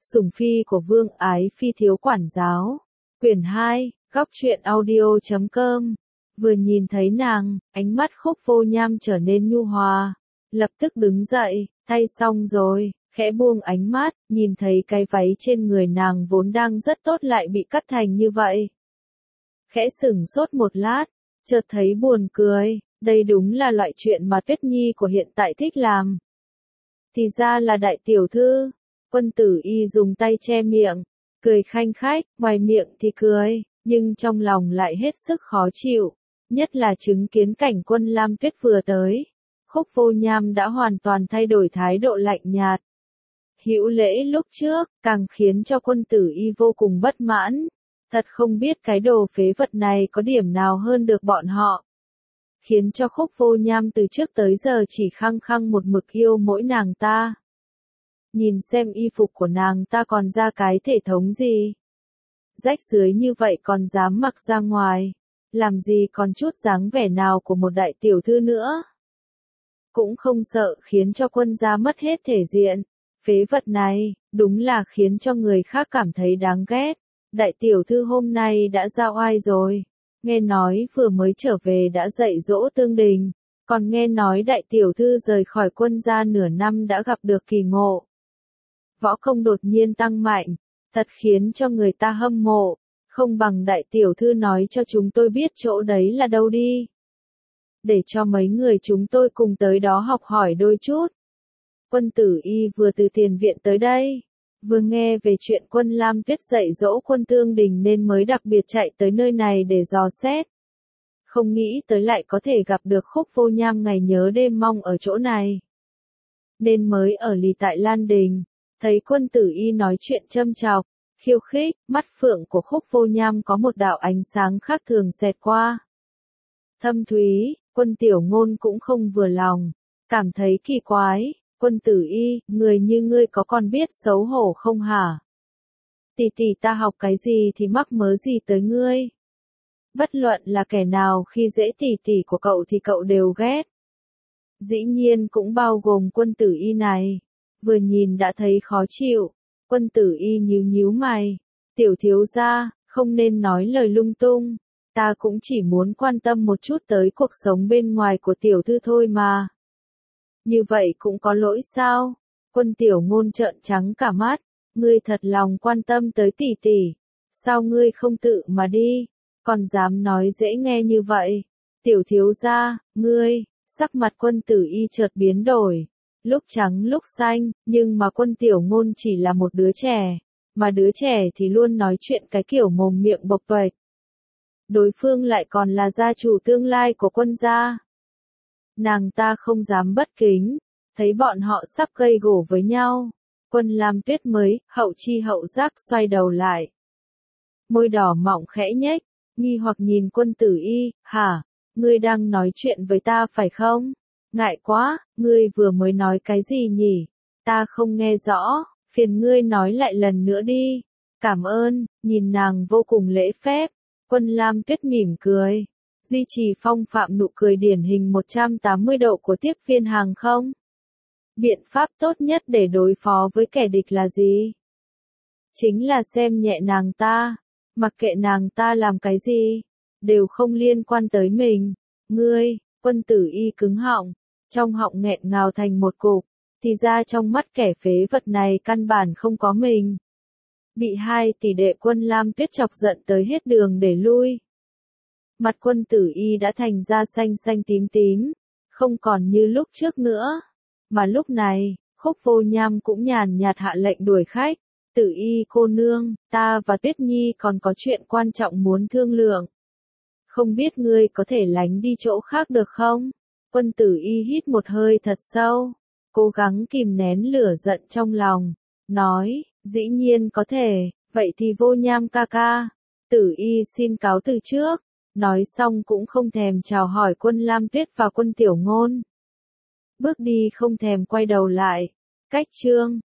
Sủng phi của Vương Ái Phi thiếu quản giáo. Quyển 2, góc truyện audio.com. Vừa nhìn thấy nàng, ánh mắt Khúc Vô Nham trở nên nhu hòa. Lập tức đứng dậy, thay xong rồi, khẽ buông ánh mắt, nhìn thấy cái váy trên người nàng vốn đang rất tốt lại bị cắt thành như vậy. Khẽ sửng sốt một lát, chợt thấy buồn cười, đây đúng là loại chuyện mà Tuyết Nhi của hiện tại thích làm. Thì ra là đại tiểu thư. Quân Tử Y dùng tay che miệng, cười khanh khách, ngoài miệng thì cười, nhưng trong lòng lại hết sức khó chịu, nhất là chứng kiến cảnh Quân Lam Tuyết vừa tới. Khúc Vô Nham đã hoàn toàn thay đổi thái độ lạnh nhạt. Hữu lễ lúc trước, càng khiến cho Quân Tử Y vô cùng bất mãn. Thật không biết cái đồ phế vật này có điểm nào hơn được bọn họ. Khiến cho Khúc Vô Nham từ trước tới giờ chỉ khăng khăng một mực yêu mỗi nàng ta. Nhìn xem y phục của nàng ta còn ra cái thể thống gì. Rách rưới như vậy còn dám mặc ra ngoài. Làm gì còn chút dáng vẻ nào của một đại tiểu thư nữa. Cũng không sợ khiến cho quân gia mất hết thể diện. Phế vật này, đúng là khiến cho người khác cảm thấy đáng ghét. Đại tiểu thư hôm nay đã ra oai rồi. Nghe nói vừa mới trở về đã dạy dỗ Tương Đình. Còn nghe nói đại tiểu thư rời khỏi quân gia nửa năm đã gặp được kỳ ngộ. Võ công đột nhiên tăng mạnh, thật khiến cho người ta hâm mộ. Không bằng đại tiểu thư nói cho chúng tôi biết chỗ đấy là đâu đi. Để cho mấy người chúng tôi cùng tới đó học hỏi đôi chút. Quân Tử Y vừa từ tiền viện tới đây. Vừa nghe về chuyện Quân Lam Tuyết dạy dỗ Quân Tương Đình nên mới đặc biệt chạy tới nơi này để dò xét. Không nghĩ tới lại có thể gặp được Khúc Vô Nham ngày nhớ đêm mong ở chỗ này. Nên mới ở lì tại Lan Đình, thấy Quân Tử Y nói chuyện châm chọc, khiêu khích, mắt phượng của Khúc Vô Nham có một đạo ánh sáng khác thường xẹt qua. Thâm thúy, Quân Tiểu Ngôn cũng không vừa lòng, cảm thấy kỳ quái. Quân Tử Y, người như ngươi có còn biết xấu hổ không hả? Tỷ tỷ ta học cái gì thì mắc mớ gì tới ngươi? Bất luận là kẻ nào khi dễ tỷ tỷ của cậu thì cậu đều ghét. Dĩ nhiên cũng bao gồm Quân Tử Y này. Vừa nhìn đã thấy khó chịu. Quân Tử Y nhíu nhíu mày. Tiểu thiếu gia, không nên nói lời lung tung. Ta cũng chỉ muốn quan tâm một chút tới cuộc sống bên ngoài của tiểu thư thôi mà. Như vậy cũng có lỗi sao? Quân Tiểu Ngôn trợn trắng cả mắt. Ngươi thật lòng quan tâm tới tỷ tỷ. Sao ngươi không tự mà đi? Còn dám nói dễ nghe như vậy? Tiểu thiếu gia, ngươi, sắc mặt Quân Tử Y chợt biến đổi. Lúc trắng lúc xanh, nhưng mà Quân Tiểu Ngôn chỉ là một đứa trẻ. Mà đứa trẻ thì luôn nói chuyện cái kiểu mồm miệng bộc tuệch. Đối phương lại còn là gia chủ tương lai của quân gia. Nàng ta không dám bất kính, thấy bọn họ sắp gây gổ với nhau. Quân Lam Tuyết mới, hậu chi hậu giác xoay đầu lại. Môi đỏ mọng khẽ nhếch, nghi hoặc nhìn Quân Tử Y, hả, ngươi đang nói chuyện với ta phải không? Ngại quá, ngươi vừa mới nói cái gì nhỉ? Ta không nghe rõ, phiền ngươi nói lại lần nữa đi. Cảm ơn, nhìn nàng vô cùng lễ phép. Quân Lam Tuyết mỉm cười. Duy trì phong phạm nụ cười điển hình 180 độ của tiếp viên hàng không. Biện pháp tốt nhất để đối phó với kẻ địch là gì? Chính là xem nhẹ nàng ta. Mặc kệ nàng ta làm cái gì, đều không liên quan tới mình. Ngươi, Quân Tử Y cứng họng, trong họng nghẹn ngào thành một cục, thì ra trong mắt kẻ phế vật này căn bản không có mình. Bị hai tỷ đệ Quân Lam Tuyết chọc giận tới hết đường để lui. Mặt Quân Tử Y đã thành da xanh xanh tím tím, không còn như lúc trước nữa. Mà lúc này, Khúc Vô Nham cũng nhàn nhạt hạ lệnh đuổi khách. Tử Y cô nương, ta và Tuyết Nhi còn có chuyện quan trọng muốn thương lượng. Không biết ngươi có thể lánh đi chỗ khác được không? Quân Tử Y hít một hơi thật sâu, cố gắng kìm nén lửa giận trong lòng, nói, dĩ nhiên có thể, vậy thì Vô Nham ca ca. Tử Y xin cáo từ trước. Nói xong cũng không thèm chào hỏi Quân Lam Tuyết và Quân Tiểu Ngôn. Bước đi không thèm quay đầu lại. Cách chương